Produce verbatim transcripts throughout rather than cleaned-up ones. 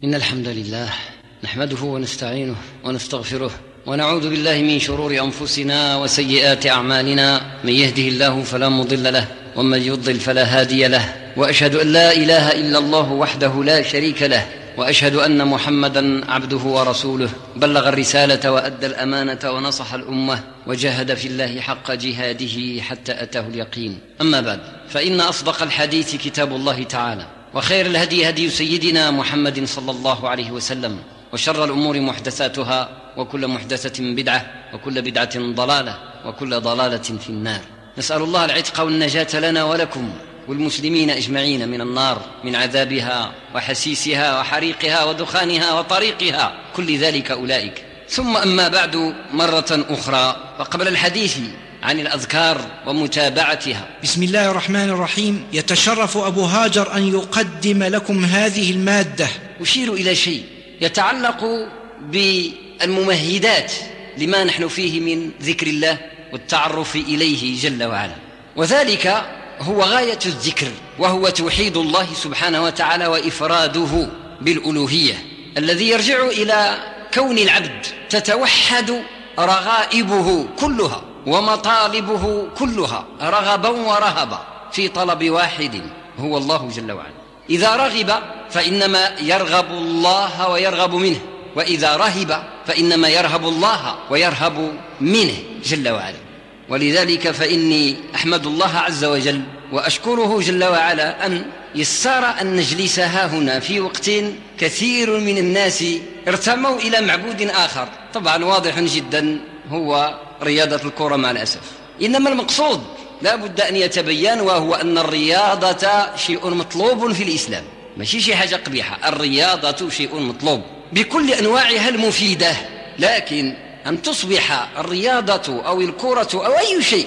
إن الحمد لله نحمده ونستعينه ونستغفره ونعوذ بالله من شرور أنفسنا وسيئات أعمالنا. من يهده الله فلا مضل له ومن يضلل فلا هادي له، وأشهد أن لا إله إلا الله وحده لا شريك له، وأشهد أن محمدًا عبده ورسوله، بلغ الرسالة وأدى الأمانة ونصح الأمة وجاهد في الله حق جهاده حتى أتاه اليقين. أما بعد، فإن أصدق الحديث كتاب الله تعالى، وخير الهدي هدي سيدنا محمد صلى الله عليه وسلم، وشر الأمور محدثاتها، وكل محدثة بدعة، وكل بدعة ضلالة، وكل ضلالة في النار. نسأل الله العتق والنجاة لنا ولكم والمسلمين أجمعين من النار، من عذابها وحسيسها وحريقها ودخانها وطريقها، كل ذلك أولئك. ثم أما بعد مرة أخرى، وقبل الحديث عن الأذكار ومتابعتها، بسم الله الرحمن الرحيم. يتشرف أبو هاجر أن يقدم لكم هذه المادة. أشير إلى شيء يتعلق بالممهدات لما نحن فيه من ذكر الله والتعرف إليه جل وعلا، وذلك هو غاية الذكر، وهو توحيد الله سبحانه وتعالى وإفراده بالألوهية، الذي يرجع إلى كون العبد تتوحد رغائبه كلها ومطالبه كلها رغبا ورهبا في طلب واحد هو الله جل وعلا. إذا رغب فإنما يرغب الله ويرغب منه، وإذا رهب فإنما يرهب الله ويرهب منه جل وعلا. ولذلك فإني أحمد الله عز وجل وأشكره جل وعلا أن يسر أن نجلس ها هنا في وقت كثير من الناس ارتموا إلى معبود آخر، طبعا واضح جدا هو رياضة الكرة مع الأسف. إنما المقصود لا بد أن يتبين، وهو أن الرياضة شيء مطلوب في الإسلام، ماشي شي حاجة قبيحة. الرياضة شيء مطلوب بكل أنواعها المفيدة، لكن أن تصبح الرياضة أو الكرة أو أي شيء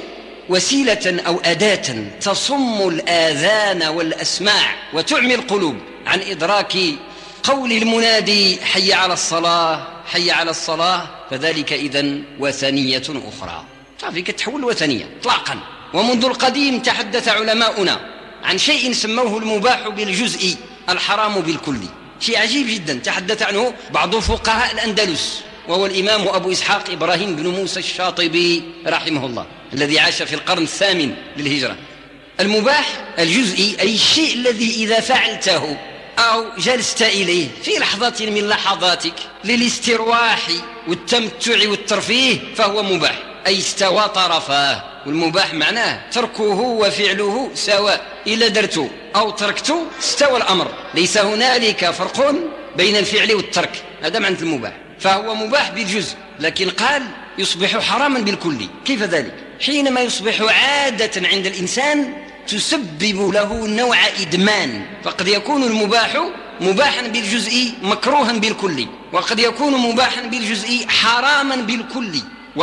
وسيلة أو أداة تصم الآذان والأسماع وتعمي القلوب عن إدراك قول المنادي حي على الصلاة حي على الصلاة، فذلك إذن وثنية أخرى، صافي كتحول وثنية إطلاقا. ومنذ القديم تحدث علماؤنا عن شيء سموه المباح بالجزء الحرام بالكلي، شيء عجيب جدا تحدث عنه بعض فقهاء الأندلس، وهو الإمام أبو إسحاق إبراهيم بن موسى الشاطبي رحمه الله، الذي عاش في القرن الثامن للهجرة. المباح الجزئي أي الشيء الذي إذا فعلته أو جلست إليه في لحظة من لحظاتك للاسترواح والتمتع والترفيه فهو مباح، أي استوى طرفاه. والمباح معناه تركه وفعله سواء، إلا درت أو تركت استوى الأمر، ليس هنالك فرق بين الفعل والترك، هذا معنى المباح. فهو مباح بالجزء، لكن قال يصبح حراما بالكلي. كيف ذلك؟ حينما يصبح عادة عند الإنسان تسبب له نوع إدمان، فقد يكون المباح مباحا بالجزء مكروها بالكلي، وقد يكون مباحا بالجزء حراما بالكلي.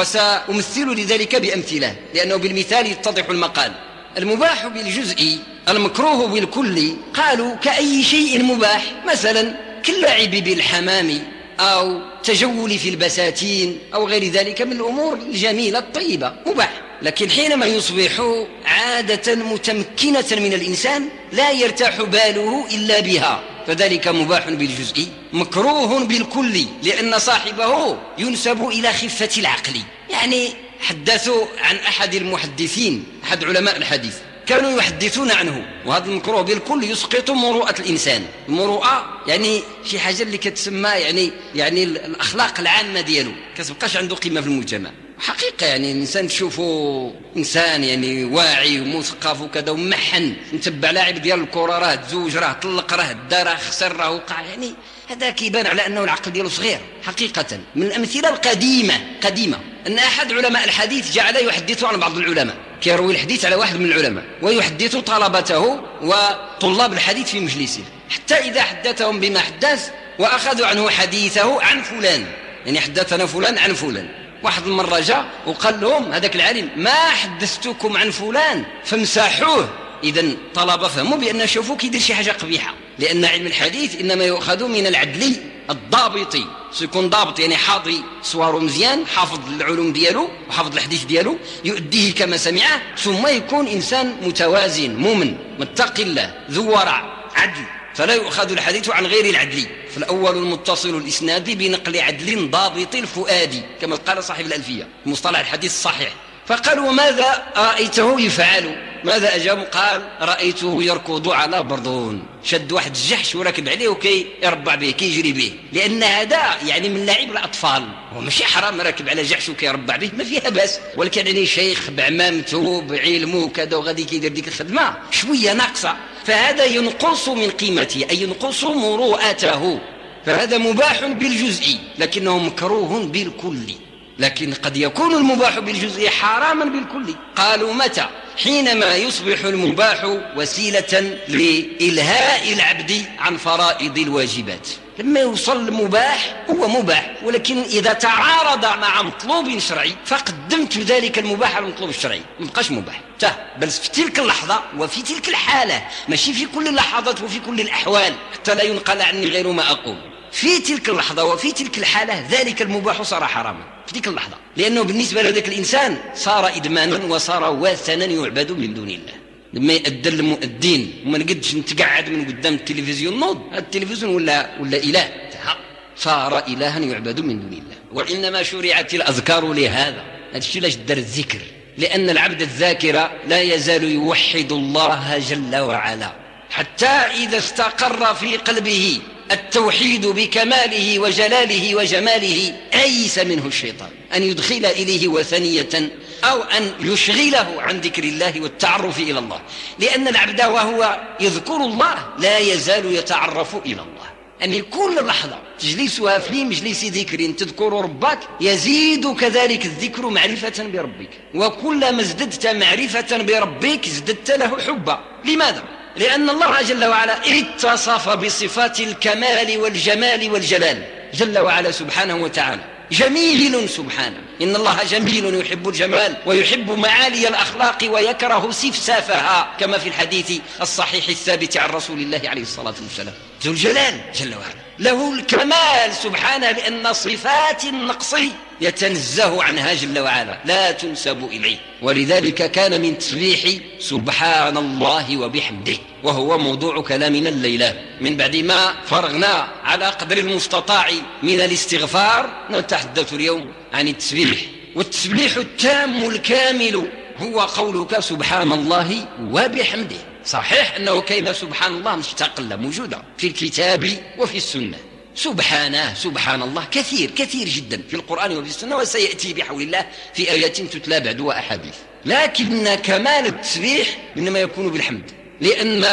وسأمثل لذلك بأمثلة، لأنه بالمثال يتضح المقال. المباح بالجزء المكروه بالكلي قالوا كأي شيء مباح، مثلا كاللعب بالحمام أو تجول في البساتين أو غير ذلك من الأمور الجميلة الطيبة، مباح. لكن حينما يصبح عادة متمكنة من الإنسان لا يرتاح باله إلا بها، فذلك مباح بالجزء مكروه بالكلي، لأن صاحبه ينسب إلى خفة العقل. يعني حدثوا عن أحد المحدثين، أحد علماء الحديث، كانوا يحدثون عنه، وهذا المكروه بالكل يسقط مروءة الإنسان. المروءة يعني شي حاجة اللي كتسمى يعني يعني الأخلاق العامة ديالو كتبقاش عنده قيمة في المجتمع حقيقة. يعني الإنسان تشوفه إنسان يعني واعي ومثقف وكذا ومحن، نتبع لاعب ديال الكرة راه تزوج راه طلق راه دا راه خسر راه وقع، يعني هذا كيبان على أنه العقل ديالو صغير حقيقة. من الأمثلة القديمة قديمة أن أحد علماء الحديث جعل يحدث عن بعض العلماء، كيروي الحديث على واحد من العلماء ويحدث طلبته وطلاب الحديث في مجلسه، حتى إذا حدثهم بما حدث وأخذوا عنه حديثه عن فلان، يعني حدثنا فلان عن فلان. واحد المرة جاء وقال لهم هذاك العالم ما حدثتكم عن فلان فامسحوه. إذن طلب فهموا بأن شوفوا كيدير شي حاجة قبيحة، لأن علم الحديث إنما يؤخذ من العدل الضابطي، سيكون ضابط يعني حاضي صواره مزيان، حافظ العلوم ديالو وحافظ الحديث ديالو، يؤديه كما سمعه، ثم يكون إنسان متوازن مؤمن متقي الله ذو ورع عدل فلا يؤخذ الحديث عن غير العدل. فالأول المتصل الإسناد بنقل عدل ضابط الفؤاد كما قال صاحب الألفية مصطلح الحديث الصحيح. فقالوا ماذا رأيته يفعل؟ ماذا أجاب؟ قال رأيته يركض على برضون، شد واحد الجحش وركب عليه وكي يربع به كي يجري به، لأن هذا يعني من لعب الأطفال، ومشي حرام راكب على جحش وكي يربع به ما فيها بس، ولكن يعني شيخ بعمامته بعلمه كذا وغادي كيدير ديك الخدمة شوية ناقصة، فهذا ينقص من قيمته أي ينقص مروءته، فهذا مباح بالجزء لكنه مكروه بالكل. لكن قد يكون المباح بالجزء حراما بالكل. قالوا متى؟ حينما يصبح المباح وسيلة لإلهاء العبد عن فرائض الواجبات. لما يوصل المباح هو مباح، ولكن إذا تعارض مع مطلوب شرعي فقدمت ذلك المباح على المطلوب الشرعي ما بقاش مباح، بل في تلك اللحظة وفي تلك الحالة، ماشي في كل اللحظات وفي كل الأحوال حتى لا ينقل عني غير ما أقول. في تلك اللحظة وفي تلك الحالة ذلك المباح صار حراما في تلك اللحظة، لأنه بالنسبة لذلك الإنسان صار إدمانا وصار واثنا يعبد من دون الله. لما يأذن المؤذن وما نقدش نتقعد من قدام التلفزيون نوض، التلفزيون ولا ولا إله، صار إلها يعبد من دون الله. وإنما شرعت الأذكار لهذا، هذا الشيء لاش دار الذكر، لأن العبد الذاكر لا يزال يوحد الله جل وعلا حتى إذا استقر في قلبه التوحيد بكماله وجلاله وجماله أيس منه الشيطان أن يدخل إليه وثنية أو أن يشغله عن ذكر الله والتعرف إلى الله، لأن العبد وهو يذكر الله لا يزال يتعرف إلى الله. أن كل لحظة تجلسها في مجلس ذكر تذكر ربك يزيد كذلك الذكر معرفة بربك، وكلما ازددت معرفة بربك ازددت له حبا. لماذا؟ لأن الله جل وعلا اتصف بصفات الكمال والجمال والجلال جل وعلا سبحانه وتعالى، جميل سبحانه، إن الله جميل يحب الجمال ويحب معالي الأخلاق ويكره سفسافها كما في الحديث الصحيح الثابت عن رسول الله عليه الصلاة والسلام. ذو الجلال جل وعلا له الكمال سبحانه، لأن صفات النقص يتنزه عنها جل وعلا لا تنسب إليه، ولذلك كان من تسبيح سبحان الله وبحمده، وهو موضوع كلامنا الليلة. من بعد ما فرغنا على قدر المستطاع من الاستغفار نتحدث اليوم عن التسبيح، والتسبيح التام الكامل هو قولك سبحان الله وبحمده. صحيح أنه كلمة سبحان الله مستقلة موجودة في الكتاب وفي السنة، سبحانه سبحان الله كثير كثير جدا في القرآن وفي السنة، وسيأتي بحول الله في آيات تتلى بعد وأحاديث. لكن كمال التسبيح إنما يكون بالحمد، لأن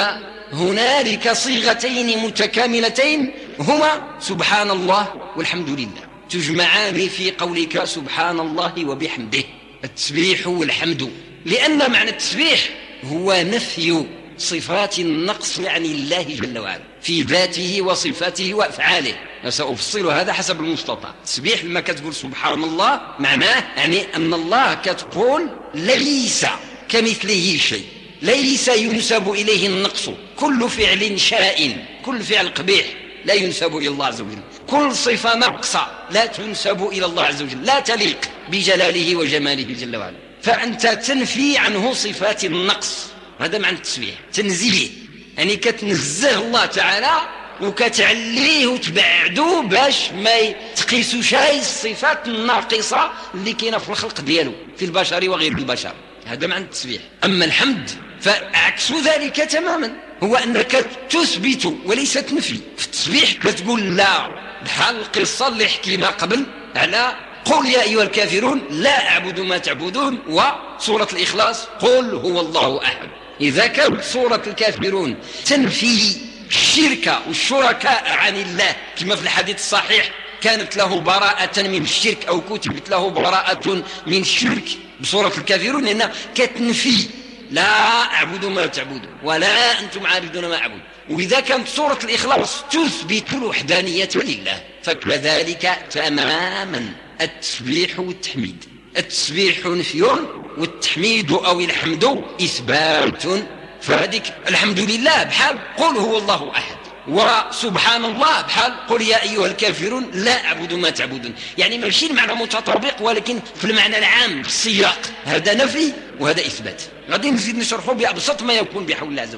هنالك صيغتين متكاملتين هما سبحان الله والحمد لله، تجمعان في قولك سبحان الله وبحمده، التسبيح والحمد. لأن معنى التسبيح هو نفي صفات النقص عن الله جل وعلا في ذاته وصفاته وأفعاله، وسأفصل هذا حسب المستطاع. التسبيح لما كتقول سبحان الله معناه يعني أن الله كتقول ليس كمثله شيء، ليس ينسب إليه النقص، كل فعل شائن كل فعل قبيح لا ينسب إلى الله عز وجل، كل صفة ناقصة لا تنسب إلى الله عز وجل، لا تليق بجلاله وجماله جل وعلا، فأنت تنفي عنه صفات النقص. هذا معنى التسبيح، تنزيه، يعني كتنزه الله تعالى وكتعليه وتبعدو باش ما تقيسوش هاي الصفات الناقصة اللي كاينه في الخلق ديالو في البشر وغير البشر. هذا معنى التسبيح. أما الحمد فعكس ذلك تماما، هو أنك تثبت وليس تنفي. في التسبيح كتقول لا، بحال القصة اللي حكينا قبل على قل يا أيها الكافرون لا أعبد ما تعبدون، وسورة الإخلاص قل هو الله أحد. إذا كانت سورة الكافرون تنفي الشرك والشركاء عن الله كما في الحديث الصحيح كانت له براءة من الشرك أو كتبت له براءة من الشرك بسورة الكافرون، لأنها كتنفي لا أعبد ما تعبدون ولا أنتم عابدون ما أعبد. وإذا كانت سورة الإخلاص تثبت الوحدانية لله، فكذلك تماما التسبيح والتحميد. التسبيح نفي والتحميد أو الحمد إثبات، فهذيك الحمد لله بحال قل هو الله أحد، وسبحان الله بحال قل يا أيها الكافرون لا أعبد ما تعبدون. يعني ماشي المعنى متطابق، ولكن في المعنى العام في السياق، هذا نفي وهذا إثبات. غادي نزيد نشرحه بأبسط ما يكون بحول الله عز وجل.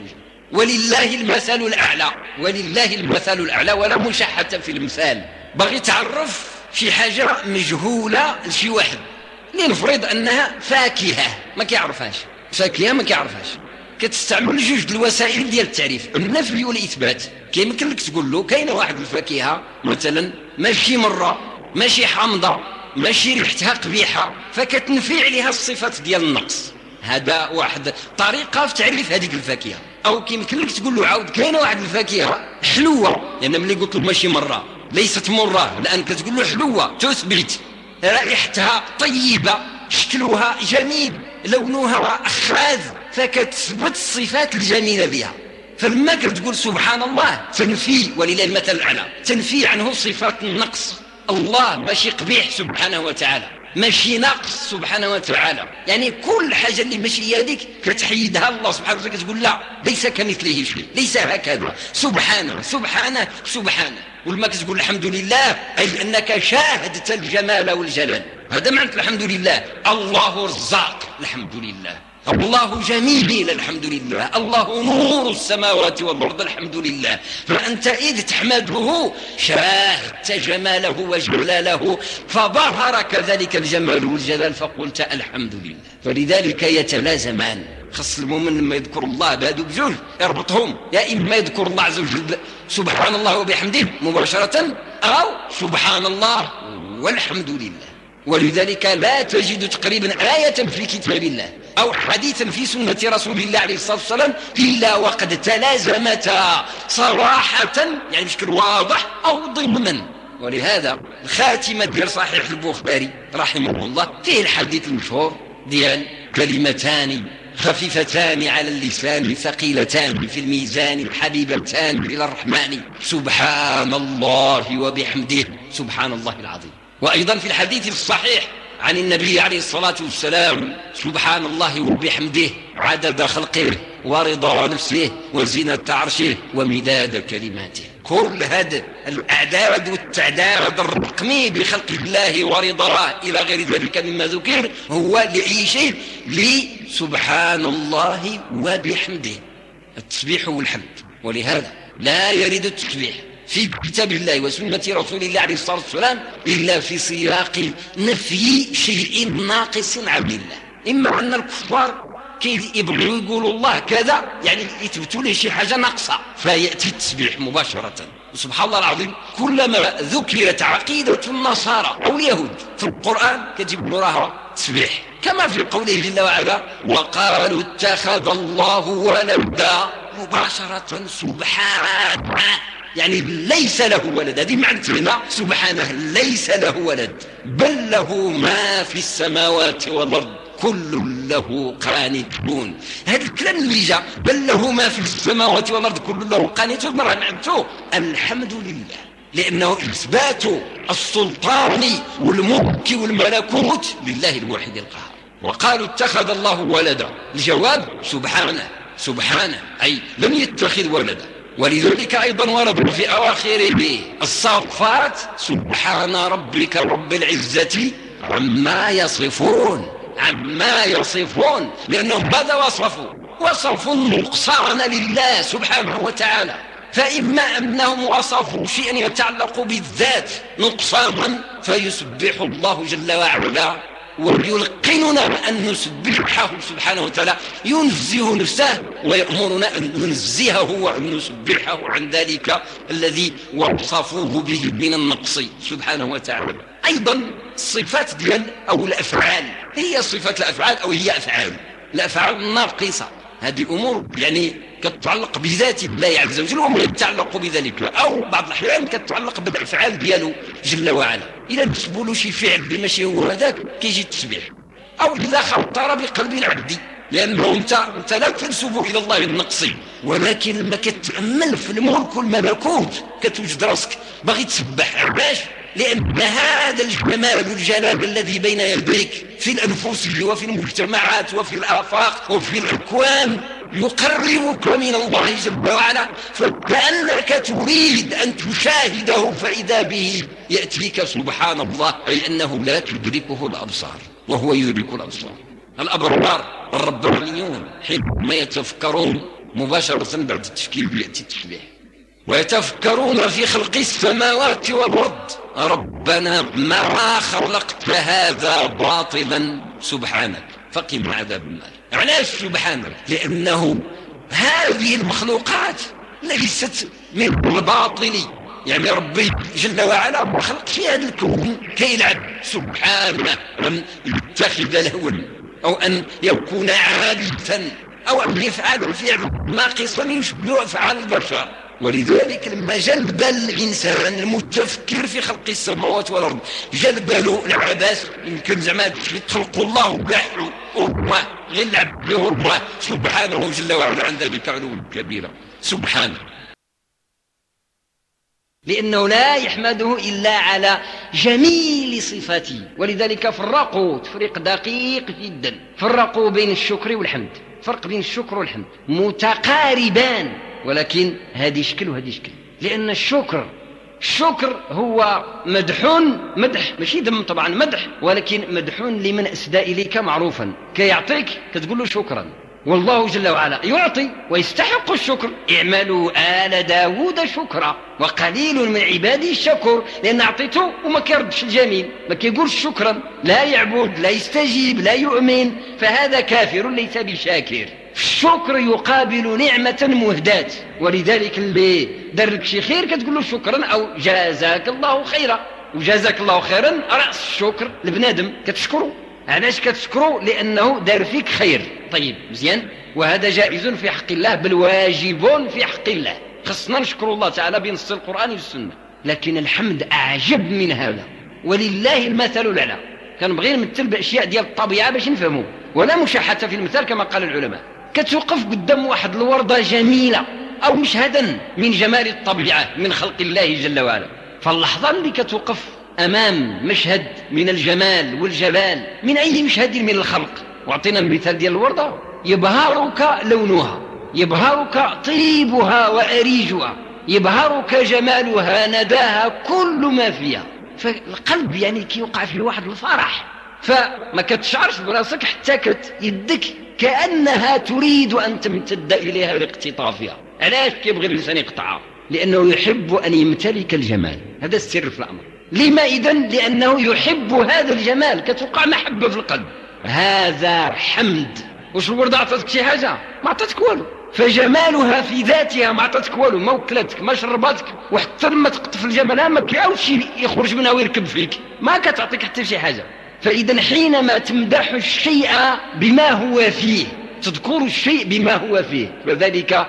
ولله المثل الأعلى، ولله المثل الأعلى ولا مشحة في المثال. باغي تعرف شي حاجة مجهولة لشي واحد، لنفرض أنها فاكهة ما كيعرفهاش، فاكهة ما كيعرفهاش، كتستعمل جوج الوسائل ديال التعريف، النفي والإثبات. كيمكن لك تقول له كاينه واحد الفاكهة مثلا ماشي مرة، ماشي حامضة، ماشي ريحتها قبيحة، فكتنفي عليها الصفات ديال النقص. هذا واحد طريقة في تعريف هذيك الفاكهة. أو كيمكن لك تقول له عاود كاينه واحد الفاكهة حلوة، لأن يعني ملي قلت له ماشي مرة ليست مرة، لأن كتقول له حلوة تثبت رائحتها طيبة، شكلها جميل، لونها أخاذ، فكتثبت الصفات الجميلة بها. فلما كتقول سبحان الله تنفي، ولله المثل الأعلى، تنفي عنه صفات النقص. الله ماشي قبيح سبحانه وتعالى، ماشي ناقص سبحانه وتعالى، يعني كل حاجة اللي ماشي هذيك كتحيدها الله سبحانه وتعالى، كتقول لا ليس كمثله شيء، ليس هكذا، سبحانه سبحانه سبحانه. ولما كتقول الحمد لله أي أنك شاهدت الجمال والجلال، هذا معنى الحمد لله. الله رزاق الحمد لله، الله جميل الحمد لله، الله نور السماوات والأرض الحمد لله. فأنت إذ تحمده شاهدت جماله وجلاله، فظهر كذلك الجمال والجلال فقلت الحمد لله. فلذلك يتلازمان، خص المؤمن لما يذكر الله بهذو بجوج يربطهم، يا إما يذكر الله عز وجل سبحان الله وبحمده مباشرة، أو سبحان الله والحمد لله. ولذلك لا تجد تقريبا آية في كتاب الله أو حديثا في سنة رسول الله عليه الصلاة والسلام إلا وقد تلازمتا صراحة، يعني بشكل واضح أو ضمنا. ولهذا الخاتمة ديال صحيح البخاري رحمه الله فيه الحديث المشهور ديال كلمتان خفيفتان على اللسان ثقيلتان في الميزان حبيبتان إلى الرحمن سبحان الله وبحمده سبحان الله العظيم. وأيضا في الحديث الصحيح عن النبي عليه الصلاة والسلام سبحان الله وبحمده عدد خلقه ورضا نفسه وزنة عرشه ومداد كلماته. كل هذا الأعداد والتعداد الرقمي بخلق الله ورضاه إلى غير ذلك مما ذكر هو لأي شيء لسبحان الله وبحمده، التسبيح والحمد. ولهذا لا يرد التسبيح في كتاب الله وسنة رسول الله عليه الصلاة والسلام إلا في سياق نفي شيء ناقص عن الله. إما أن الكفار كي يبغوا يقولوا الله كذا، يعني يثبتوا له شي حاجة ناقصة، فيأتي التسبيح مباشرة. سبحان الله العظيم، كلما ذكرت عقيدة النصارى أو اليهود في القرآن كتب وراها تسبيح، كما في قوله جل وعلا وقالوا اتخذ الله ولدا، مباشرة سبحانه، يعني ليس له ولد. هذه معنى سبحانه، ليس له ولد بل له ما في السماوات والأرض كل له قانتون. هذا الكلام اللي جاء بل له ما في السماوات والأرض كل له قانتون مرة معنته الحمد لله، لأنه إثبات السلطان والملك والملكوت لله الواحد القهار. وقالوا اتخذ الله ولدا، الجواب سبحانه سبحانه أي لم يتخذ ولدا. ولذلك أيضا ورد في أواخر الصافات سبحان ربك رب العزة عما يصفون، عما يصفون، لأنهم ماذا وصفوا؟ وصفوا النقصان لله سبحانه وتعالى. فإما أنهم وصفوا شيئا يتعلق بالذات نقصانا فيسبح الله جل وعلا ويلقننا أن نسبحه سبحانه وتعالى، ينزه نفسه ويأمرنا أن ننزهه وأن نسبحه عن ذلك الذي وصفوه به من النقص سبحانه وتعالى. أيضا الصفات ديال أو الأفعال، هي صفات الأفعال أو هي أفعال الأفعال الناقصة، هذه أمور يعني كتتعلق بذات الله عز وجل وما يتعلق بذلك، أو بعض الأحيان كتتعلق بالأفعال ديالو جل وعلا. إذا نسبوا له شي فعل بماشي هو هذاك كيجي التسبيح، أو إذا خطر بقلب العبد، لأنه أنت, أنت لا تنسب إلى الله النقص، ولكن لما كتأمل في الملك والملكوت كتوجد راسك باغي تسبح. علاش؟ لأن هذا الجمال والجلال الذي بين يديك في الأنفس وفي المجتمعات وفي الآفاق وفي الأكوان يقربك من الله جل وعلا، فكأنك تريد أن تشاهده فإذا به يأتيك سبحان الله، أي أنه لا تدركه الأبصار وهو يدرك الأبصار. الأبرار الربانيون حينما يتفكرون مباشرة بعد التشكيل يأتي التشبيه. ويتفكرون في خلق السماوات والأرض ربنا ما خلقت هذا باطلا سبحانك فقنا عذاب النار. علاش سبحانك؟ لأنه هذه المخلوقات ليست من الباطل، يعني ربي جل وعلا ما خلق في هذا الكون كيلعب سبحانه أن يتخذ لهوا أو أن يكون عادة أو أن يفعل فعل ناقصا يشبه أفعال البشر. ولذلك لما جلب الإنسان المتفكر في خلق السماوات والأرض جلب له العباس يمكن زعما يتخلق الله وقاحوا وما غير لعب له الله سبحانه جل وعلا عند ذلك علو كبيرة سبحانه، لأنه لا يحمده إلا على جميل صفاته. ولذلك فرقوا تفريق دقيق جدا، فرقوا بين الشكر والحمد. فرق بين الشكر والحمد متقاربان، ولكن هذه شكل وهذه شكل. لأن الشكر الشكر هو مدح مدح ماشي ذم طبعا مدح، ولكن مدح لمن أسدى إليك معروفا. كيعطيك كتقول له شكرا، والله جل وعلا يعطي ويستحق الشكر. اعملوا آل داود شكرا وقليل من عبادي الشكور، لأن أعطيته وما كيردش الجميل، ما كيقولش شكرا، لا يعبد لا يستجيب لا يؤمن، فهذا كافر ليس بشاكر. الشكر يقابل نعمة مهداة، ولذلك اللي دار لك شي خير كتقول له شكرا أو جازاك الله خيرا. وجازاك الله خيرا رأس الشكر لبنادم كتشكره. علاش كتشكره؟ لأنه دار فيك خير. طيب مزيان، وهذا جائز في حق الله بل واجب في حق الله، خصنا نشكر الله تعالى بنص القرآن والسنة. لكن الحمد أعجب من هذا، ولله المثل الأعلى. كنبغي نمثل بأشياء ديال الطبيعة باش نفهموا، ولا مشاحة في المثال كما قال العلماء. كتوقف قدام واحد الوردة جميلة أو مشهدا من جمال الطبيعة من خلق الله جل وعلا، فاللحظة اللي كتوقف أمام مشهد من الجمال والجلال من أي مشهد من الخلق، واعطينا المثال ديال الوردة، يبهرك لونها، يبهرك طيبها وأريجها، يبهرك جمالها نداها كل ما فيها. فالقلب يعني كيوقع فيه واحد الفرح، فما كتشعرش براسك حتى كت يدك كأنها تريد أن تمتد إليها لاقتطافها. علاش كيبغي الإنسان يقطعها؟ لأنه يحب أن يمتلك الجمال. هذا السر في الأمر. لما إذن؟ لأنه يحب هذا الجمال، كتوقع محبة في القلب. هذا حمد. وش الوردة عطتك شي حاجة؟ ما عطتك والو، فجمالها في ذاتها ما عطتك والو، ما وكلتك ما شربتك، وحتى لما تقطف الجمال ما كيعاودش يخرج منها ويركب فيك، ما كتعطيك حتى شي حاجة. فإذا حينما تمدح الشيء بما هو فيه، تذكر الشيء بما هو فيه، فذلك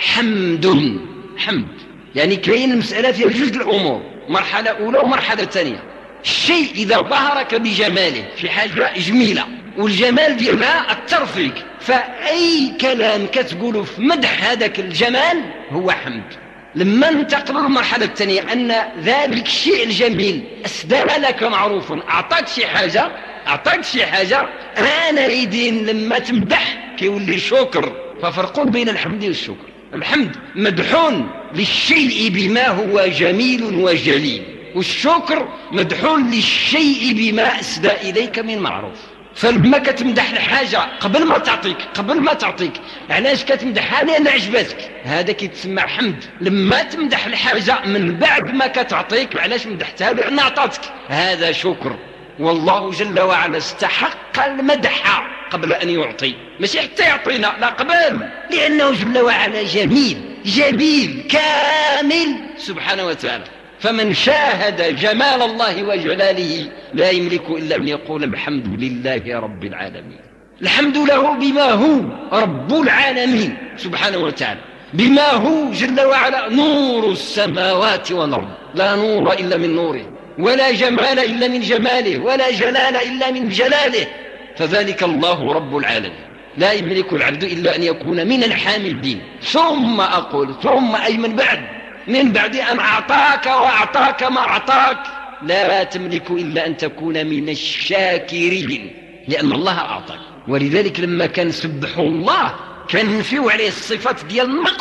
حمد. حمد يعني كاين المسألة فيها جوج الأمور، مرحلة أولى ومرحلة ثانية. الشيء إذا ظهرك بجماله في حاجة جميلة والجمال ديالها أثر فيك، فأي كلام كتقوله في مدح هذاك الجمال هو حمد. لما ننتقل للمرحلة الثانية أن ذلك الشيء الجميل أسدى لك معروفا، أعطاك شي حاجة أعطاك شي حاجة أنا يدين لما تمدح كيولي شكر. ففرق بين الحمد والشكر. الحمد مدحون للشيء بما هو جميل وجليل، والشكر مدحون للشيء بما أسدى إليك من معروف. فلما كتمدح الحاجة قبل ما تعطيك قبل ما تعطيك علاش كتمدحها؟ لأن عجبتك، هذا كيتسمى حمد. لما تمدح الحاجة من بعد ما كتعطيك علاش مدحتها؟ لأن أعطتك، هذا شكر. والله جل وعلا استحق المدح قبل أن يعطي، ماشي حتى يعطينا، لا قبل، لأنه جل وعلا جميل جميل كامل سبحانه وتعالى. فمن شاهد جمال الله وجلاله لا يملك إلا أن يقول الحمد لله رب العالمين. الحمد له بما هو رب العالمين سبحانه وتعالى، بما هو جل وعلا نور السماوات والأرض، لا نور إلا من نوره، ولا جمال إلا من جماله، ولا جلال إلا من جلاله، فذلك الله رب العالمين. لا يملك العبد إلا أن يكون من الحامدين. ثم أقول ثم أي من بعد من بعد أن أعطاك وأعطاك ما أعطاك لا تملك إلا أن تكون من الشاكرين، لأن الله أعطاك. ولذلك لما كان سبحوا الله كان نفيوا عليه الصفات ديال النقص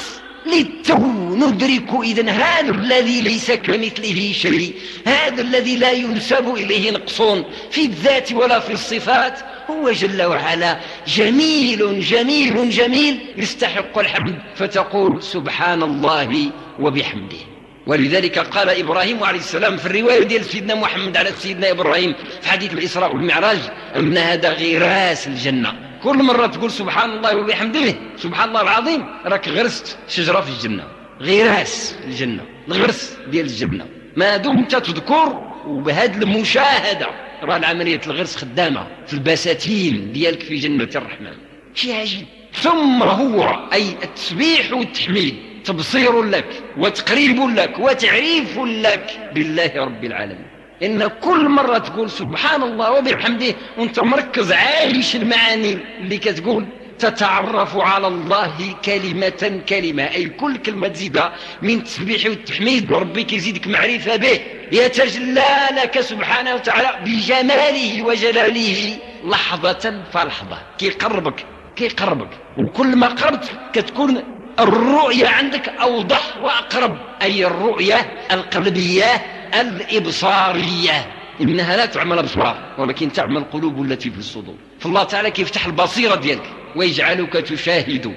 للتو ندرك إذن هذا الذي ليس كمثله شيء، هذا الذي لا ينسب إليه نقص في الذات ولا في الصفات، هو جل وعلا جميل جميل جميل يستحق الحمد، فتقول سبحان الله وبحمده. ولذلك قال إبراهيم عليه السلام في الرواية ديال سيدنا محمد على سيدنا إبراهيم في حديث الإسراء والمعراج أن هذا غراس الجنة. كل مرة تقول سبحان الله وبحمده سبحان الله العظيم راك غرست شجرة في الجنة، غراس الجنة، الغرس ديال الجنة ما دمت تذكر. وبهذه المشاهدة راه العملية الغرس خدامة في البساتين ديالك في جنة الرحمن، شيء عجيب. ثم هو أي التسبيح والتحميد تبصير لك وتقريب لك وتعريف لك بالله رب العالمين. إن كل مرة تقول سبحان الله وبحمده وانت مركز عايش المعاني اللي كتقول، تتعرف على الله كلمة كلمة، أي كل كلمة تزيدها من تسبيح والتحميد ربك يزيدك معرفة به، يتجلى لك سبحانه وتعالى بجماله وجلاله لحظة فلحظة، كيقربك كيقربك وكل ما قربت كتكون الرؤية عندك أوضح وأقرب، أي الرؤية القلبية الإبصارية، إنها لا تعمل أبصار ولكن تعمل القلوب التي في الصدور. فالله تعالى كيفتح البصيرة ديالك ويجعلك تشاهد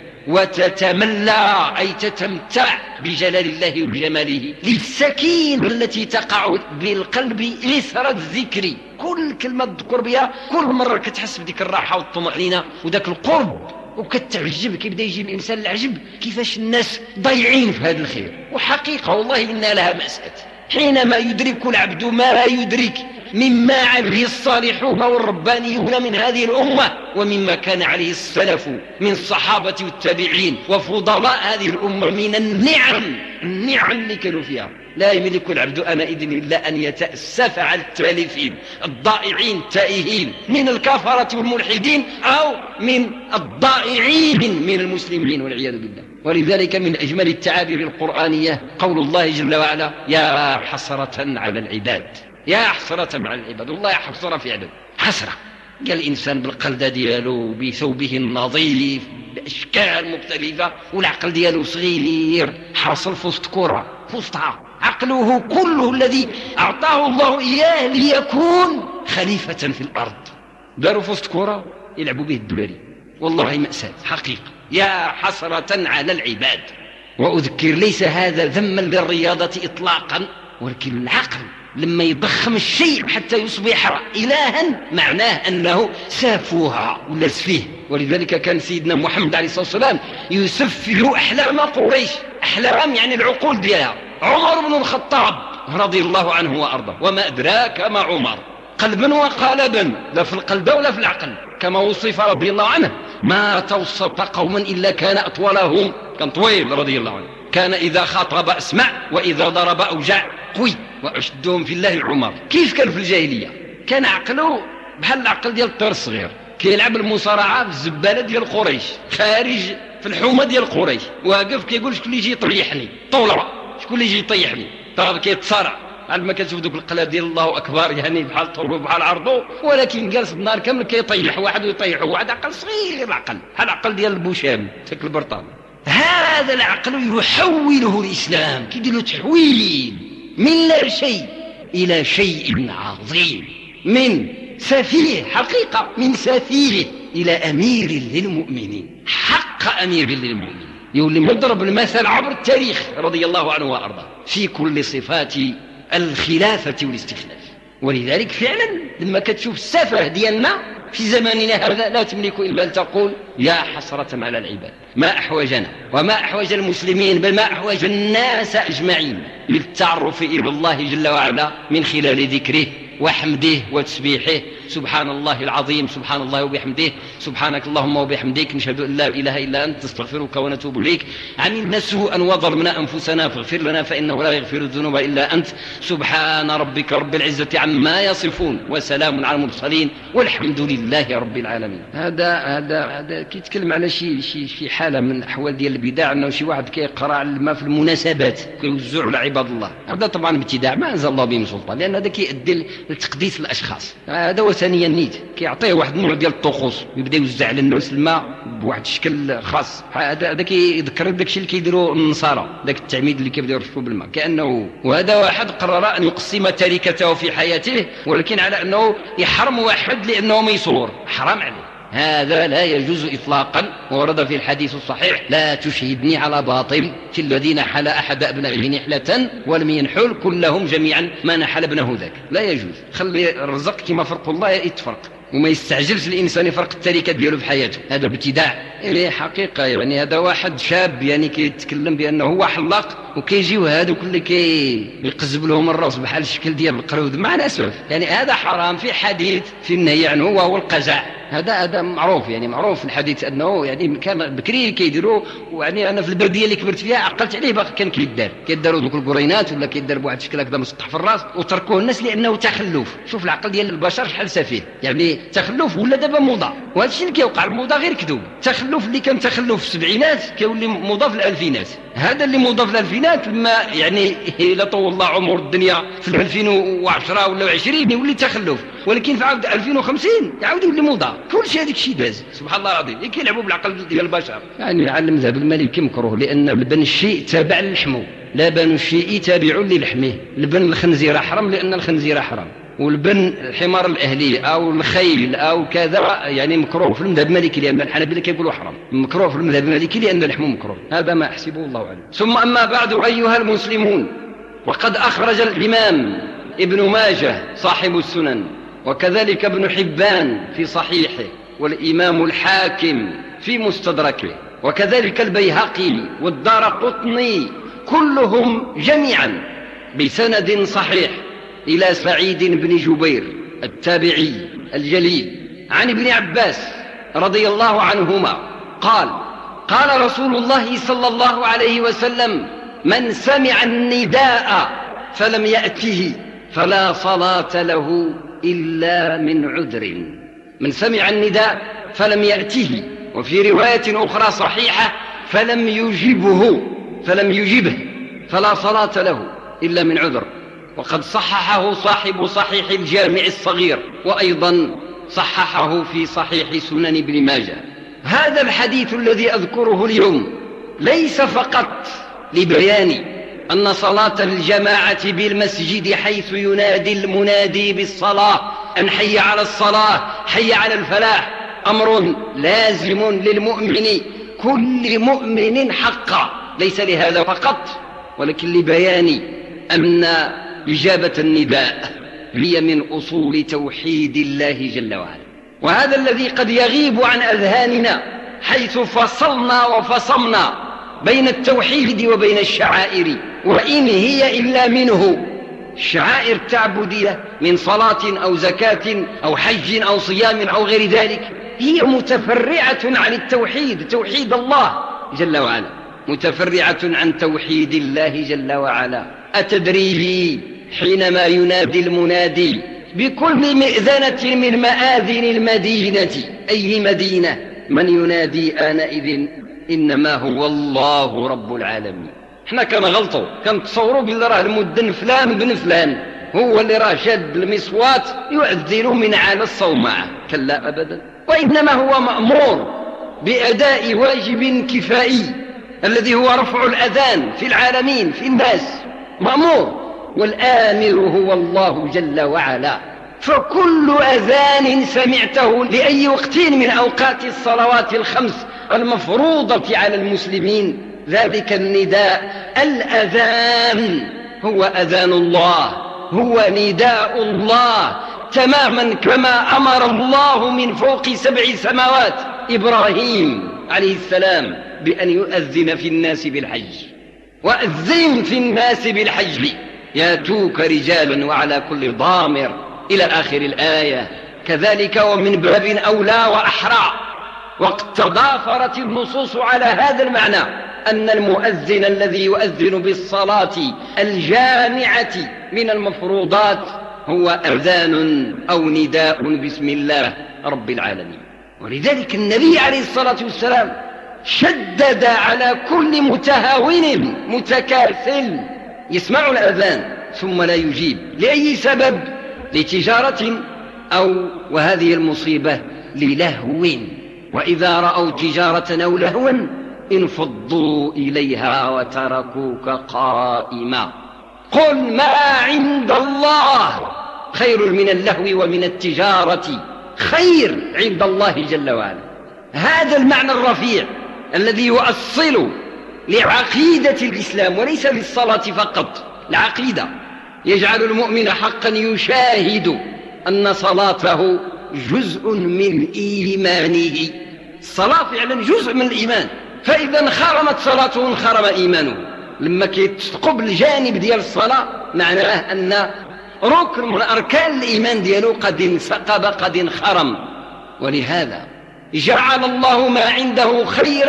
وتتملى أي تتمتع بجلال الله وبجماله، للسكينة التي تقع بالقلب إثر الذكر. كل كلمة تذكر بها كل مرة كتحس بديك الراحة والطمأنينة وذاك القرب، وكتعجب كيبدا يجي الإنسان العجب كيفاش الناس ضايعين في هذا الخير. وحقيقة والله إنها لها مأساة حينما يدرك العبد ما لا يدرك مما عليه الصالحون والربانيون من هذه الأمة ومما كان عليه السلف من الصحابة والتابعين وفضلاء هذه الأمة من النعم النعم اللي كانوا فيها. لا يملك العبد آنئذ إلا أن يتأسف على التالفين الضائعين التائهين من الكفرة والملحدين أو من الضائعين من المسلمين والعياذ بالله. ولذلك من أجمل التعابير القرآنية قول الله جل وعلا يا حسرة على العباد، يا حسرة على العباد. والله حسرة فعلا، حسرة قال الإنسان بالقلدة دياله بثوبه النظيف بأشكال مختلفة والعقل دياله صغير حاصل في وسط كرة في وسطها، عقله كله الذي أعطاه الله إياه ليكون خليفة في الأرض داروا في وسط كرة يلعبوا به الدباري. والله مأساة حقيقة، يا حسرة على العباد. وأذكر ليس هذا ذما للرياضة إطلاقا، ولكن العقل لما يضخم الشيء حتى يصبح إلها معناه أنه سافوها ولا سفيه. ولذلك كان سيدنا محمد عليه الصلاة والسلام يسفه أحلام قريش، أحلام يعني العقول ديالها. عمر بن الخطاب رضي الله عنه وأرضاه، وما أدراك ما عمر، قلبا وقالبا لا في القلب ولا في العقل كما وصف رضي الله عنه. ما توسط قوما إلا كان أطولهم، كان طويل رضي الله عنه، كان إذا خاطب أسمع وإذا ضرب أوجع قوي وأشدهم في الله عمر. كيف كان في الجاهلية؟ كان عقله بحال العقل ديال الطير الصغير، كيلعب المصارعة في الزبالة ديال قريش خارج في الحومة ديال قريش، واقف كيقول شكون اللي يجي يطيحني طولة، شكون اللي يجي يطيحني، طاب كيتصارع عندما كتشوف دوك القلاد ديال الله أكبر يعني بحال طولو بحال عرضو، ولكن جالس النهار كامل كيطيح واحد ويطيح واحد، عقل صغير العقل بحال العقل ديال البوشام تاك البرطان. هذا العقل يحوله الإسلام، كيديروا تحويل من لا شيء إلى شيء عظيم، من سفيه حقيقة من سفيه إلى أمير للمؤمنين، حق أمير للمؤمنين، يولي مضرب المثل عبر التاريخ رضي الله عنه وأرضاه في كل صفات الخلافة والاستخلاف. ولذلك فعلا لما كتشوف السفه ديالنا في زماننا هذا لا تملك إلا أن تقول يا حسرة على العباد. ما أحوجنا وما أحوج المسلمين بل ما أحوج الناس أجمعين للتعرف إلى الله جل وعلا من خلال ذكره وحمده وتسبيحه. سبحان الله العظيم، سبحان الله وبحمده، سبحانك اللهم وبحمدك، نشهد أن لا إله إلا أنت، نستغفرك ونتوب إليك، عملنا سوءا وظلمنا أنفسنا فاغفر لنا فإنه لا يغفر الذنوب إلا أنت، سبحان ربك رب العزة عما يصفون وسلام على المرسلين والحمد لله رب العالمين. هذا هذا هذا كيتكلم على شي شي شي حالة من أحوال ديال البدع، أنه شي واحد كيقرأ ما في المناسبات كيوزع على عباد الله. هذا طبعا ابتداع ما أنزل الله به من سلطان، لأن هذا كيؤدي لتقديس الاشخاص. هذا هو ثانيا النيت، كيعطيه واحد النوع ديال الطقوس ويبدا يوزع على الناس الماء بواحد الشكل خاص. هذا هذا كيذكر داك الشيء اللي كيديروا النصارى، داك التعميد اللي كيبداو يرشفوا بالماء كانه. وهذا واحد قرر ان يقسم تركته في حياته، ولكن على انه يحرم واحد لانه ميسور، حرام عليه. هذا لا يجوز إطلاقا، ورد في الحديث الصحيح: لا تشهدني على باطل، في الذين حل أحد أبنائه نحلة ولم ينحل كلهم جميعا ما نحل ابنه ذاك. لا يجوز. خلي الرزق كما فرق الله يتفرق، وما يستعجلش الإنسان يفرق التركة ديالو في حياته. هذا ابتداع يعني حقيقة. يعني هذا واحد شاب يعني كيتكلم بأنه هو حلاق، وكيجيو هذوك اللي كيقزب لهم الراس بحال الشكل ديال القرود مع ناسف. يعني هذا حرام في حديث في النهي عنه وهو القزع. هذا هذا معروف، يعني معروف في الحديث انه يعني كان بكري كيديروا. ويعني انا في البلديه اللي كبرت فيها عقلت عليه باقي كان كيدار كيداروا دوك القرينات ولا كيدار بواحد الشكل هكذا مسطح في الراس وتركوه الناس لانه تخلف. شوف العقل ديال البشر شحال سفيه، يعني تخلف ولا دابا موضه. وهذا الشيء اللي كيوقع الموضه غير كذوب. تخلف اللي كان تخلف في السبعينات كيولي موضه في الالفينات. هذا اللي موضه في الالفينات لما يعني لا طول الله عمر الدنيا في ألفين وعشرة ولا عشرين يولي تخلف، ولكن في عام ألفين وخمسين يعاود يولي موضه. كل شيء هذاك الشيء داز. سبحان الله العظيم، كيلعبوا بالعقل ديال البشر. يعني على المذهب المالكي مكروه، لان لبن الشيء تابع للحمو، لبن الشيء تابع للحمه. لبن الخنزير حرام لان الخنزير حرام، والبن الحمار الاهلي او الخيل او كذا يعني مكروه في المذهب المالكي، لان الحنابلة كيقولوا حرام. مكروه في المذهب المالكي لان لحمه مكروه. هذا ما احسبه الله اعلم. ثم اما بعد ايها المسلمون، وقد اخرج الامام ابن ماجه صاحب السنن، وكذلك ابن حبان في صحيحه، والامام الحاكم في مستدركه، وكذلك البيهقي والدارقطني، كلهم جميعا بسند صحيح إلى سعيد بن جبير التابعي الجليل عن ابن عباس رضي الله عنهما قال: قال رسول الله صلى الله عليه وسلم: من سمع النداء فلم يأته فلا صلاة له إلا من عذر. من سمع النداء فلم يأته، وفي رواية أخرى صحيحة: فلم يجبه فلم يجبه فلا صلاة له إلا من عذر. وقد صححه صاحب صحيح الجامع الصغير، وأيضا صححه في صحيح سنن ابن ماجه. هذا الحديث الذي أذكره اليوم ليس فقط لبيان أن صلاة الجماعة بالمسجد حيث ينادي المنادي بالصلاة أن حي على الصلاة حي على الفلاح أمر لازم للمؤمن كل مؤمن حقا، ليس لهذا فقط، ولكن لبيان أن إجابة النداء هي من أصول توحيد الله جل وعلا. وهذا الذي قد يغيب عن أذهاننا، حيث فصلنا وفصمنا بين التوحيد وبين الشعائر، وإن هي إلا منه. الشعائر التعبدية من صلاة أو زكاة أو حج أو صيام أو غير ذلك هي متفرعة عن التوحيد، توحيد الله جل وعلا، متفرعة عن توحيد الله جل وعلا. أتدريه حينما ينادي المنادي بكل مئذنة من مآذن المدينة، أي مدينة، من ينادي آنئذ؟ إنما هو الله رب العالمين. احنا كان غلطوا، كان تصوروا بالله راه المدن فلان بن فلان هو اللي راه شاد المصوات يؤذن من على الصومعة. كلا أبدا، وإنما هو مأمور بأداء واجب كفائي الذي هو رفع الأذان في العالمين في الناس، مأمور، والآمر هو الله جل وعلا. فكل أذان سمعته لأي وقت من أوقات الصلوات الخمس المفروضة على المسلمين، ذلك النداء الأذان هو أذان الله، هو نداء الله، تماما كما أمر الله من فوق سبع سماوات إبراهيم عليه السلام بأن يؤذن في الناس بالحج. وأذن في الناس بالحج ياتوك رجالا وعلى كل ضامر إلى آخر الآية. كذلك ومن باب أولى وأحرى، وقد تضافرت النصوص على هذا المعنى، أن المؤذن الذي يؤذن بالصلاة الجامعة من المفروضات هو أذان أو نداء بسم الله رب العالمين. ولذلك النبي عليه الصلاة والسلام شدد على كل متهاون متكاسل يسمع الأذان ثم لا يجيب. لأي سبب؟ لتجارة أو وهذه المصيبة للهو، وإذا رأوا تجارة أو لهوا انفضوا إليها وتركوك قائما. قل ما عند الله خير من اللهو ومن التجارة، خير عند الله جل وعلا. هذا المعنى الرفيع الذي يؤصل لعقيدة الإسلام وليس للصلاة فقط، العقيدة يجعل المؤمن حقا يشاهد أن صلاته جزء من إيمانه. الصلاة فعلا جزء من الإيمان، فإذا انخرمت صلاته انخرم إيمانه. لما كيتقب الجانب ديال الصلاة معناه أن ركن من أركان الإيمان ديالو قد انسقب قد انخرم. ولهذا جعل الله ما عنده خيرا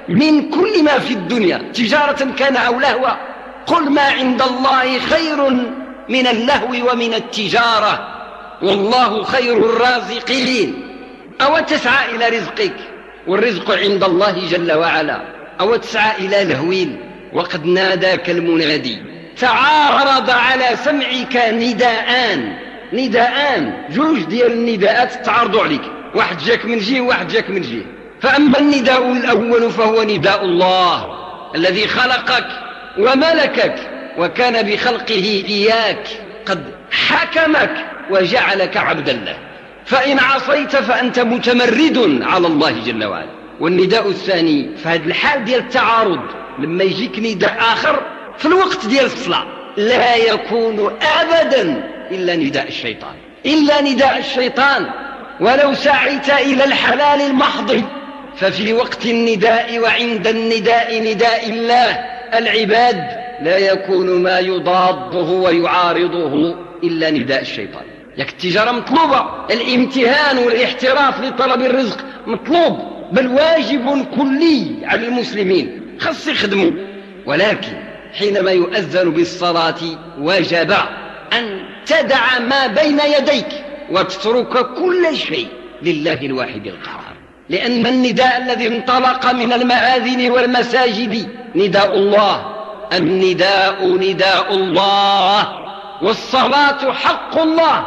من كل ما في الدنيا، تجارة كان أو لهوا. قل ما عند الله خير من اللهو ومن التجارة والله خير الرازقين. أو تسعى إلى رزقك والرزق عند الله جل وعلا، أو تسعى إلى لهو وقد ناداك المنادي. تعارض على سمعك نداءان، نداءان جوج ديال النداءات تعارضوا عليك، واحد جاك من جهة وواحد جاك من جهة. فأما النداء الأول فهو نداء الله الذي خلقك وملكك وكان بخلقه إياك، قد حكمك وجعلك عبدا له، فإن عصيت فأنت متمرد على الله جل وعلا. والنداء الثاني فهذا الحال ديال التعارض لما يجيك نداء آخر في الوقت ديال الصلاة لا يكون أبدا إلا نداء الشيطان، إلا نداء الشيطان. ولو سعيت إلى الحلال المحض ففي وقت النداء وعند النداء نداء الله العباد لا يكون ما يضاده ويعارضه إلا نداء الشيطان. ياك التجارة مطلوبة، الامتهان والاحتراف لطلب الرزق مطلوب، بل واجب كلي على المسلمين، خص يخدموا. ولكن حينما يؤذن بالصلاة وجب أن تدع ما بين يديك وتترك كل شيء لله الواحد القهار، لأن النداء الذي انطلق من المآذن والمساجد نداء الله، النداء نداء الله، والصلاة حق الله،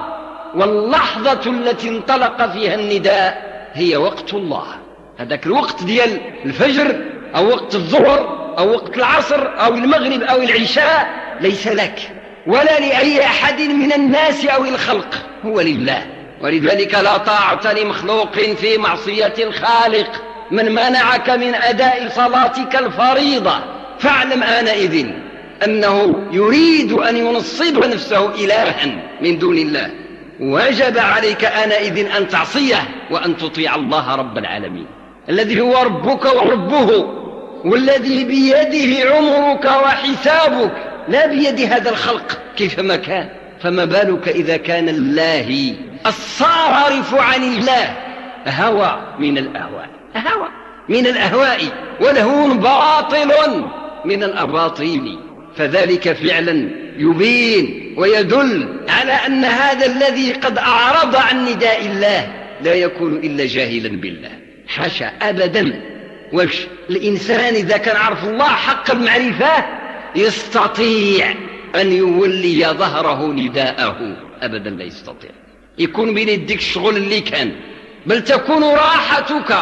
واللحظة التي انطلق فيها النداء هي وقت الله. هذاك الوقت ديال الفجر أو وقت الظهر أو وقت العصر أو المغرب أو العشاء ليس لك ولا لأي أحد من الناس أو الخلق، هو لله. ولذلك لا طاعة لمخلوق في معصية الخالق. من منعك من أداء صلاتك الفريضة فاعلم آنئذ أنه يريد أن ينصب نفسه إلها من دون الله، وجب عليك آنئذ أن تعصيه وأن تطيع الله رب العالمين الذي هو ربك وربه، والذي بيده عمرك وحسابك لا بيد هذا الخلق كيفما كان. فما بالك إذا كان الله الصارف عن الله هوى من الأهواء، هوى من الأهواء ولهو باطل من الأباطيل. فذلك فعلا يبين ويدل على أن هذا الذي قد أعرض عن نداء الله لا يكون إلا جاهلا بالله، حاشا أبدا. واش الإنسان إذا كان عرف الله حق المعرفة يستطيع أن يولي ظهره نداءه؟ أبدا لا يستطيع. يكون بين يديك الشغل اللي كان، بل تكون راحتك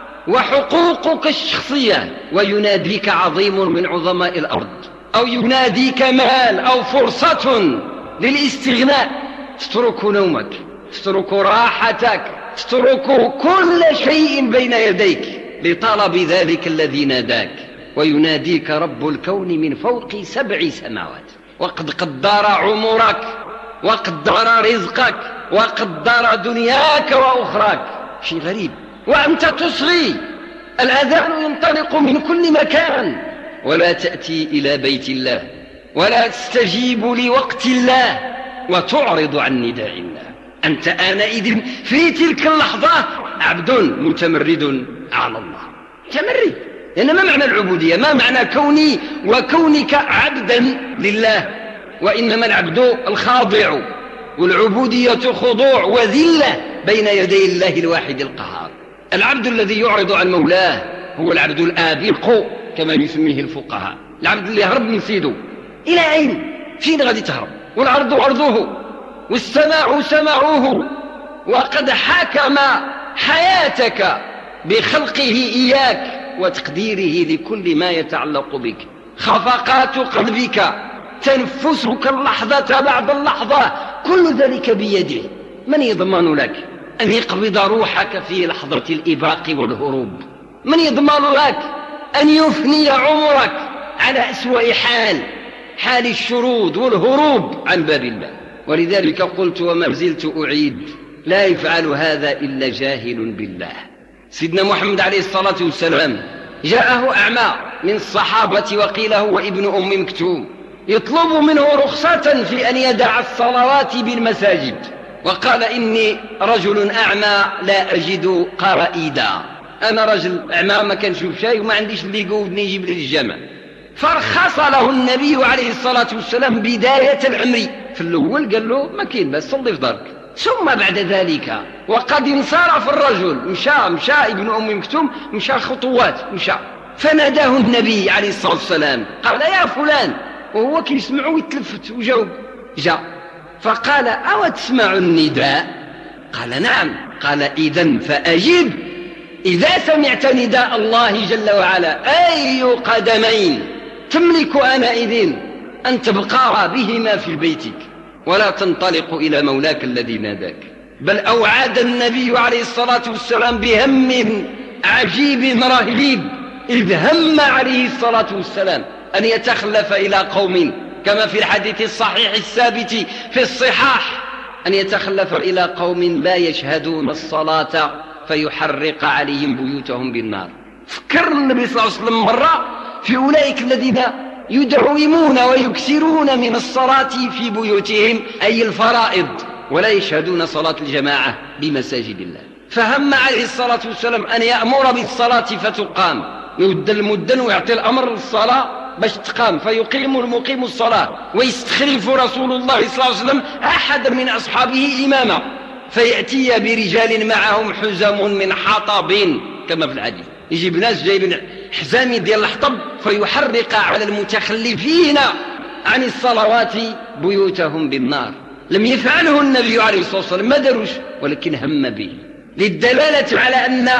وحقوقك الشخصية ويناديك عظيم من عظماء الأرض، أو يناديك مال أو فرصة للاستغناء، تترك نومك، تترك راحتك، تترك كل شيء بين يديك لطلب ذلك الذي ناداك. ويناديك رب الكون من فوق سبع سماوات، وقد قدر عمرك وقدر رزقك وقدر دنياك وأخراك. شيء غريب. وأنت تصغي، الأذان ينطلق من كل مكان، ولا تأتي إلى بيت الله ولا تستجيب لوقت الله وتعرض عن نداء الله. أنت آنئذ في تلك اللحظة عبد متمرد على الله. تمرد لأن ما معنى العبودية؟ ما معنى كوني وكونك عبدا لله؟ وإنما العبد الخاضع، والعبودية خضوع وذلة بين يدي الله الواحد القهار. العبد الذي يعرض عن مولاه هو العبد الآبق كما يسميه الفقهاء، العبد اللي يهرب من سيده. إلى أين؟ فين غادي تهرب؟ والعرض عرضه، والسماع سمعوه، وقد حكم حياتك بخلقه إياك وتقديره لكل ما يتعلق بك. خفقات قلبك، تنفسك اللحظة بعد اللحظة، كل ذلك بيده. من يضمن لك أن يقبض روحك في لحظة الإباق والهروب؟ من يضمن لك أن يفني عمرك على أسوأ حال، حال الشرود والهروب عن باب الله؟ ولذلك قلت وما زلت أعيد: لا يفعل هذا إلا جاهل بالله. سيدنا محمد عليه الصلاة والسلام جاءه أعمى من الصحابة وقيل هو ابن أم مكتوم، يطلب منه رخصة في أن يدع الصلوات بالمساجد، وقال: إني رجل أعمى لا أجد قرائدا، أنا رجل أعمى ما كنشوف شيء وما عنديش اللي يقودني يجيب لي الجامع. فرخص له النبي عليه الصلاة والسلام بداية الأمر. في الأول قال له: ما كاين بس صلي في دارك. ثم بعد ذلك وقد انصرف الرجل، مشى مشى ابن أم مكتوم، مشى خطوات مشى، فناداه النبي عليه الصلاة والسلام قال: يا فلان، وهو كيسمعه ويتلفت وجاوب. جاء فقال: أو تسمع النداء؟ قال: نعم. قال: إذن فأجب. إذا سمعت نداء الله جل وعلا أي قدمين تملك آنئذ أن تبقى بهما في بيتك ولا تنطلق إلى مولاك الذي ناداك. بل أوعد النبي عليه الصلاة والسلام بهم عجيب رهيب، إذ هم عليه الصلاة والسلام أن يتخلف إلى قوم، كما في الحديث الصحيح الثابت في الصحاح، أن يتخلف إلى قوم لا يشهدون الصلاة فيحرق عليهم بيوتهم بالنار. فكر النبي صلى الله عليه وسلم مرة في أولئك الذين يدعومون ويكسرون من الصلاة في بيوتهم، أي الفرائض، ولا يشهدون صلاة الجماعة بمساجد الله. فهم عليه الصلاة والسلام أن يأمر بالصلاة فتقام، يود المدن ويعطي الأمر للصلاة باش تقام، فيقيم المقيم الصلاة، ويستخلف رسول الله صلى الله عليه وسلم أحد من أصحابه إماما، فيأتي برجال معهم حزم من حطب كما في الحديث، يجيب ناس جايبين حزام ديال الحطب فيحرق على المتخلفين عن الصلوات بيوتهم بالنار. لم يفعله النبي عليه الصلاة والسلام، ما داروش، ولكن هم به، للدلالة على أن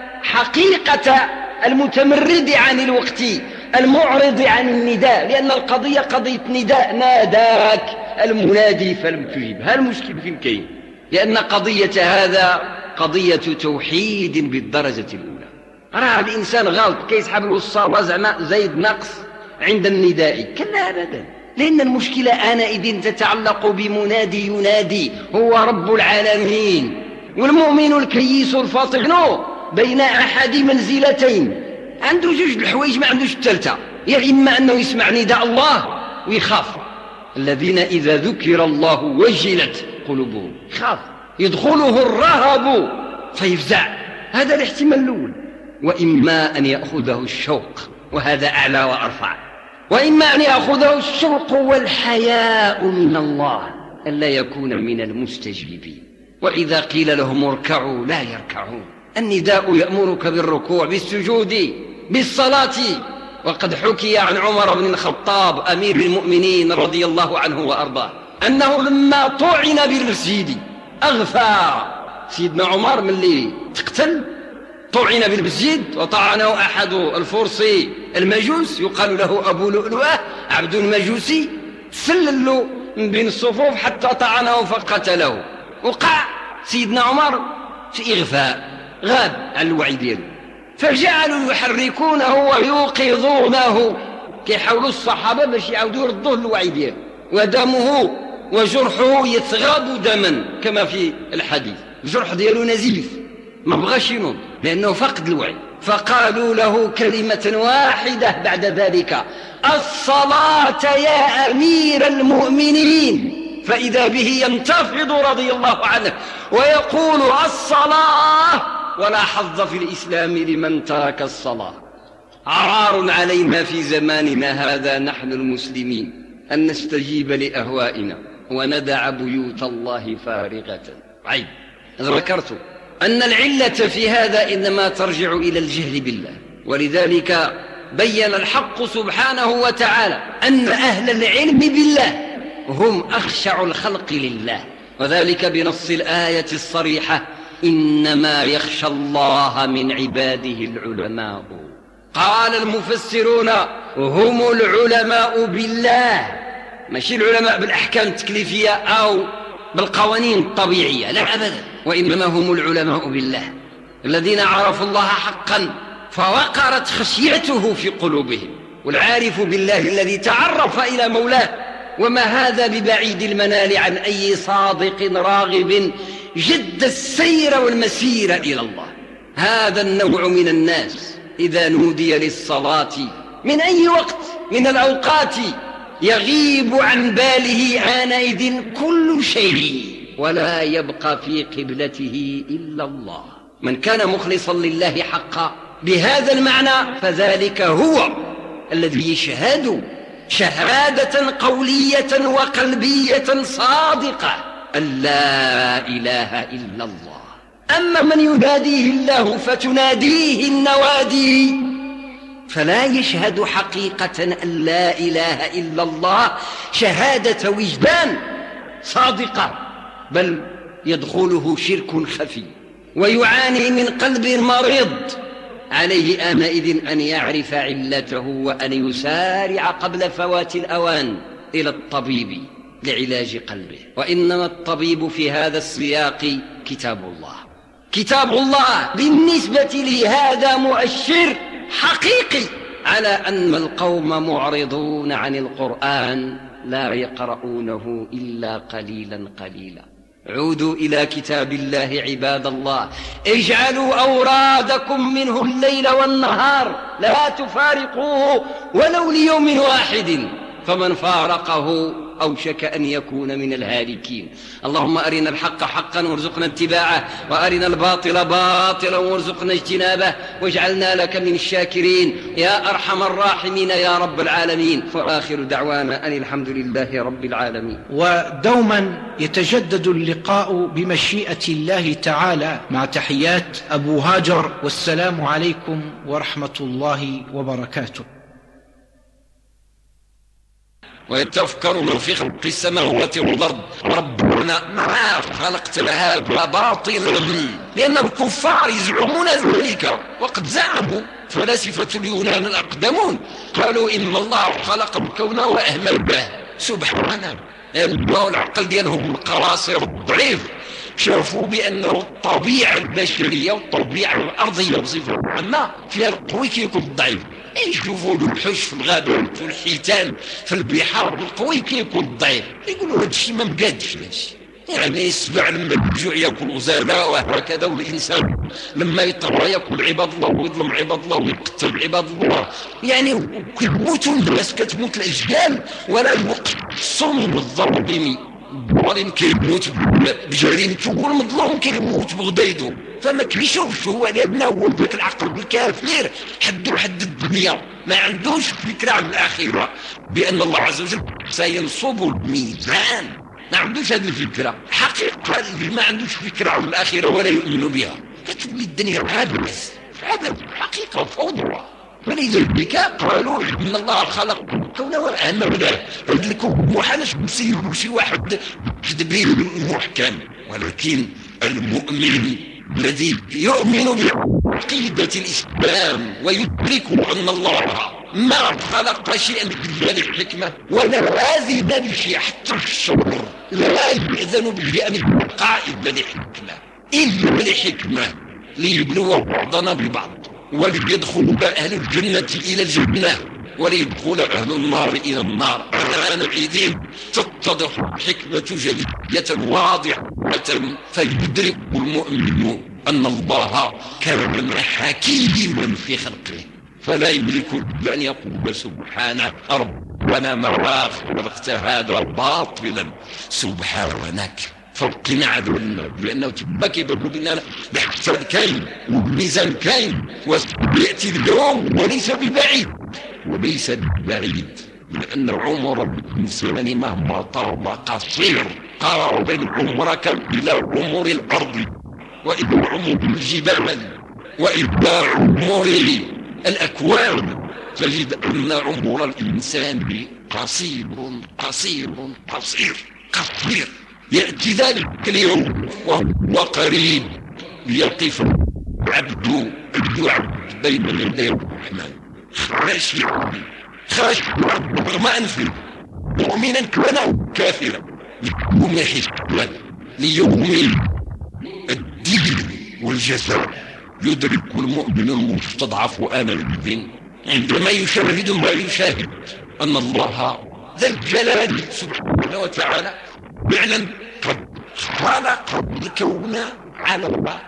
حقيقة المتمرد عن الوقت، المعرض عن النداء، لأن القضية قضية نداء، ناداك المنادي فلم تجيب. هذا المشكل فين كاين؟ لأن قضية هذا قضية توحيد بالدرجة الأولى. راه الإنسان غلط كيسحب له الصلاة زعما زايد نقص عند النداء، كلا أبدا، لأن المشكلة آنئذ تتعلق بمنادي ينادي، هو رب العالمين. والمؤمن الكيس الفاطن بين أحد منزلتين، عنده جوج الحوايج ما عندوش الثالثة، يعني إما أنه يسمع نداء الله ويخاف، الذين إذا ذكر الله وجلت قلوبهم، يخاف، يدخله الرهب فيفزع، هذا الاحتمال الأول. وإما أن يأخذه الشوق، وهذا أعلى وأرفع، وإما أن يأخذه الشوق والحياء من الله ألا يكون من المستجيبين. وإذا قيل لهم اركعوا لا يركعون. النداء يأمرك بالركوع، بالسجود، بالصلاة. وقد حكي عن عمر بن الخطاب أمير المؤمنين رضي الله عنه وأرضاه أنه لما طعن بالمسجد أغفى. سيدنا عمر من اللي تقتل طعن بالمسجد، وطعنه أحد الفرس المجوس يقال له أبو لؤلؤة، عبد المجوسي، سلل له من بين الصفوف حتى طعنه فقتله. وقع سيدنا عمر في إغفاء، غاب عن الوعي دياله، فجعلوا يحركونه ويوقظونه، كيحاولوا الصحابة باش يعاودوا يردوه الوعي دياله، ودمه وجرحه يتغاب دما كما في الحديث، الجرح دياله نزيف ما بغاش ينوض لأنه فقد الوعي. فقالوا له كلمة واحدة بعد ذلك: الصلاة يا أمير المؤمنين. فإذا به ينتفض رضي الله عنه ويقول: الصلاة، ولا حظ في الإسلام لمن ترك الصلاة. عرار علينا في زماننا هذا نحن المسلمين أن نستجيب لأهوائنا وندع بيوت الله فارغة. عيب. ذكرت أن العلة في هذا إنما ترجع إلى الجهل بالله، ولذلك بين الحق سبحانه وتعالى أن أهل العلم بالله هم أخشع الخلق لله، وذلك بنص الآية الصريحة: إنما يخشى الله من عباده العلماء. قال المفسرون: هم العلماء بالله، ماشي العلماء بالأحكام التكليفية أو بالقوانين الطبيعية، لا أبدا، وإنما هم العلماء بالله الذين عرفوا الله حقا فوقرت خشيته في قلوبهم. والعارف بالله الذي تعرف إلى مولاه، وما هذا ببعيد المنال عن أي صادق راغب جد السير والمسير إلى الله. هذا النوع من الناس إذا نودي للصلاة من أي وقت من الأوقات يغيب عن باله آنئذ كل شيء، ولا يبقى في قبلته إلا الله. من كان مخلصا لله حقا بهذا المعنى فذلك هو الذي يشهد شهادة قولية وقلبية صادقة أن لا إله إلا الله. أما من يناديه الله فتناديه النوادي فلا يشهد حقيقة أن لا إله إلا الله شهادة وجدان صادقة، بل يدخله شرك خفي ويعاني من قلب مريض. عليه آنئذ أن يعرف علته وأن يسارع قبل فوات الأوان إلى الطبيب لعلاج قلبه. وإنما الطبيب في هذا السياق كتاب الله. كتاب الله بالنسبة لي هذا مؤشر حقيقي على أن القوم معرضون عن القرآن لا يقرؤونه إلا قليلا قليلا. عودوا إلى كتاب الله عباد الله، اجعلوا أورادكم منه الليل والنهار، لا تفارقوه ولو ليوم واحد، فمن فارقه أوشك أن يكون من الهالكين. اللهم أرنا الحق حقا وارزقنا اتباعه، وأرنا الباطل باطلا وارزقنا اجتنابه، واجعلنا لك من الشاكرين يا أرحم الراحمين يا رب العالمين. وآخر دعوانا أن الحمد لله رب العالمين. ودوما يتجدد اللقاء بمشيئة الله تعالى، مع تحيات أبو هاجر، والسلام عليكم ورحمة الله وبركاته. ويتفكرون في خلق السماوات والأرض ربنا ما خلقت لها باطلا، لأن الكفار يزعمون ذلك، وقد زعموا فلاسفة اليونان الأقدمون قالوا إن الله خلق الكون وأهمل به. سبحانه، العقل ديالهم القراصر الضعيف شافوا بأن الطبيعة البشرية والطبيعة الأرضية بصفة عامة فيها القوي كيكون الضعيف. يشوفوا الوحوش في الغابات والحيتان في البحار القوي كيكون الضعيف، يقولوا هذا الشيء ما مقادش ماشي، يعني السبع لما الجوع ياكل غزاله وهكذا، والإنسان لما يطغى ياكل عباد الله ويظلم عباد الله ويقتل عباد الله، يعني كيموتوا الناس، كتموت الأجيال ولا يقتصون بالظالمين. الظالم كيموت بجريمته والمظلوم كيموت بغديده، فما كيشوفش هو لأنه هو ذاك العقل الكافر حد حد الدنيا، ما عندوش فكرة عن الآخرة بأن الله عز وجل سينصب الميزان، ما عندوش هذه الفكرة حقيقة، ما عندوش فكرة عن الآخرة ولا يؤمن بها، كتولي الدنيا عبث عبث حقيقة وفوضى. ولذلك قالوا إن الله خلق الكون وأهمل به، الكون محالش بسير شي واحد تدبير محكم، ولكن المؤمن الذي يؤمن بعقيدة الإسلام ويدرك أن الله ما خلق شيئا إلا للحكمة ولا آذن بشيء حتى الشر، لا يأذن بشيء البقاء إلا لحكمة إلا لحكمة ليبلو بعضنا ببعض، وليدخل أهل الجنة إلى الجنة وليدخل أهل النار إلى النار. حينئذ تتضح حكمة جلية واضحة، فيدرك المؤمن أن الله كان حكيما في خلقه، فلا يملك أن يقول سبحانه ربنا ما خلقت هذا باطلا سبحانك، فوقنا عدونا، لأنه تبكي بقلوبنا بحسب كاين والميزان كاين، ويأتي اليوم وليس ببعيد وليس ببعيد، لأن عمر الإنسان مهما طال قصير، قارب بين عمرك إلى عمر الأرض وإلى عمر الجبال وإلى عمر الأكوان، تجد أن عمر الإنسان قصير قصير قصير قصير يأتي ذلك اليوم وهو قريب ليقف عبد العبد بين يدي الرحمن خاشعا خاشعا رغم أنفه مؤمنا كان كافرا ليوم الحساب ليوم الدين والجزاء يدرك المؤمن المستضعف آن الدين عندما يشاهد ما يشاهد أن الله ذا الجلال سبحانه وتعالى فعلا قد خلق الكون على الله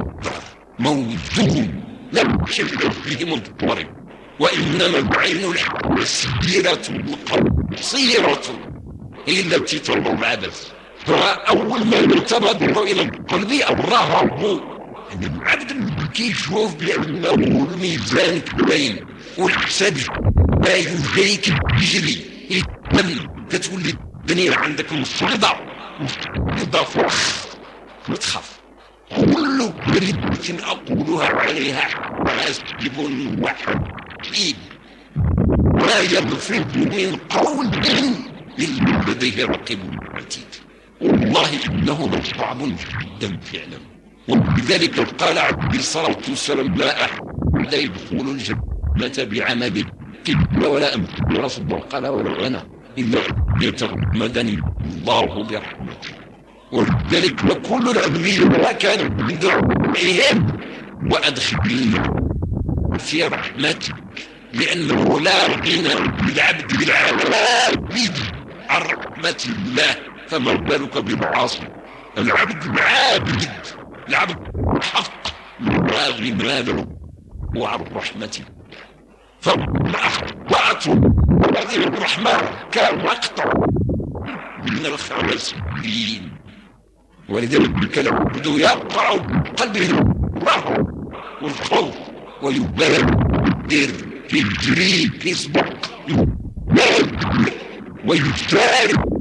موجود لا شك فيه مضطرب وإنما العين الحسيرة القصيرة هي التي ترى العبث فأول ما يتبادر إلى القلب الرهب أن العبد كيشوف بأنه الميزان كبين والحساب ما يجريك بجري الدم كتولي الدنيا عندك مفرضة مفرضة فرخ ما تخاف كل كلمة أقولها عليها حاسب وحبيب ما يلفظ من قول إلا لديه رقيب عتيد والله إنه صعب جدا فعلا وبذلك قال عليه الصلاة والسلام لا أحد لا يدخل الجنة بعمل كبر ولا أمر رسول الله قال ولا أنا إلا يتغمدني الله برحمته ولذلك كل الأنبياء كانوا من دعائهم وأدخلني في رحمتك لأنه لا غنى بالعبد بالعبد عن رحمة الله فما بالك بالعاصي العبد العابد العبد الحق لا غنى له وعن رحمته فما أخطأت هذه الرحمة كان مقطع من الخمسين ولذلك العبد يقع قلبه الرهب والخوف ويبادر في الجري في سبق ويسارع